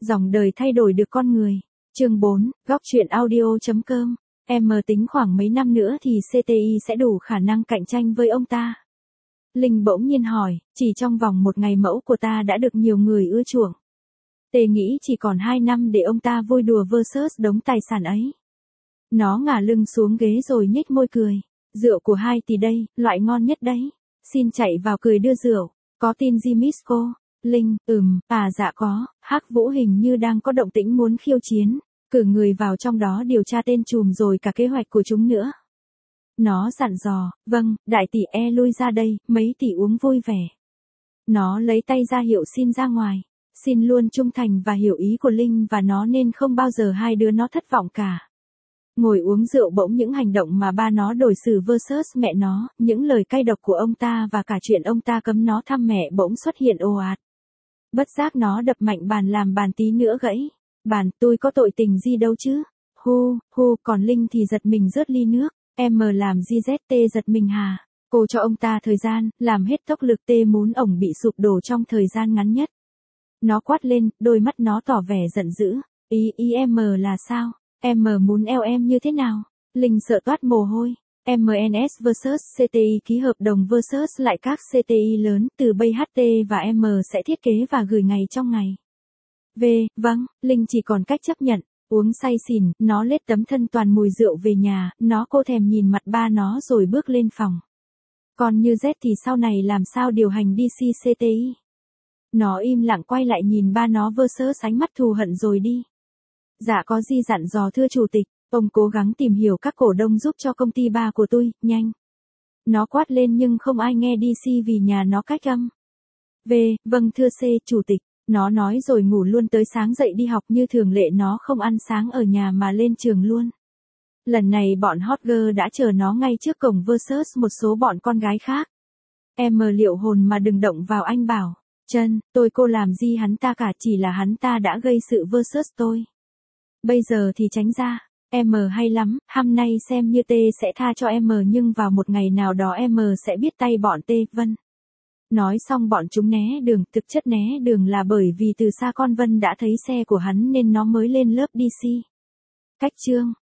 Dòng đời thay đổi được con người. Chương 4, góc truyện audio.com. Em tính khoảng mấy năm nữa thì CTI sẽ đủ khả năng cạnh tranh với ông ta. Linh bỗng nhiên hỏi, chỉ trong vòng một ngày mẫu của ta đã được nhiều người ưa chuộng. Tê nghĩ chỉ còn 2 năm để ông ta vui đùa versus đống tài sản ấy. Nó ngả lưng xuống ghế rồi nhếch môi cười. Rượu của 2 tỷ đây, loại ngon nhất đấy. Xin chạy vào cười đưa rượu. Có tin gì Miss cô? Linh, dạ có. Hắc Vũ hình như đang có động tĩnh muốn khiêu chiến. Cử người vào trong đó điều tra tên trùm rồi cả kế hoạch của chúng nữa. Nó dặn dò, vâng, đại tỷ lui ra đây, mấy tỷ uống vui vẻ. Nó lấy tay ra hiệu xin ra ngoài. Xin luôn trung thành và hiểu ý của Linh và nó nên không bao giờ hai đứa nó thất vọng cả. Ngồi uống rượu bỗng những hành động mà ba nó đối xử versus mẹ nó, những lời cay độc của ông ta và cả chuyện ông ta cấm nó thăm mẹ bỗng xuất hiện ồ ạt. Bất giác nó đập mạnh bàn làm bàn tí nữa gãy. Bàn, tôi có tội tình gì đâu chứ. Còn Linh thì giật mình rớt ly nước. Em làm GZT giật mình hả? Cô cho ông ta thời gian, làm hết tốc lực tê muốn ổng bị sụp đổ trong thời gian ngắn nhất. Nó quát lên, đôi mắt nó tỏ vẻ giận dữ. Em là sao? Em muốn eo em như thế nào? Linh sợ toát mồ hôi. MNS vs CTI ký hợp đồng versus lại các CTI lớn, từ Bay HT và M sẽ thiết kế và gửi ngày trong ngày. Vâng, Linh chỉ còn cách chấp nhận. Uống say xỉn, nó lết tấm thân toàn mùi rượu về nhà, cô thèm nhìn mặt ba nó rồi bước lên phòng. Còn như Z thì sau này làm sao điều hành DC CTI? Nó im lặng quay lại nhìn ba nó versus ánh mắt thù hận rồi đi. Dạ có gì dặn dò thưa chủ tịch, ông cố gắng tìm hiểu các cổ đông giúp cho công ty ba của tôi, nhanh. Nó quát lên nhưng không ai nghe DC vì nhà nó cách âm. Vâng thưa C chủ tịch. Nó nói rồi ngủ luôn tới sáng dậy đi học như thường lệ, nó không ăn sáng ở nhà mà lên trường luôn. Lần này bọn hot girl đã chờ nó ngay trước cổng versus một số bọn con gái khác. Em liệu hồn mà đừng động vào, anh bảo. Chân, cô làm gì hắn ta cả, chỉ là hắn ta đã gây sự versus tôi. Bây giờ thì tránh ra. Em hay lắm, hôm nay xem như T sẽ tha cho em nhưng vào một ngày nào đó em sẽ biết tay bọn T, Vân. Nói xong bọn chúng né đường, thực chất né đường là bởi vì từ xa con Vân đã thấy xe của hắn nên nó mới lên lớp DC. Cách chương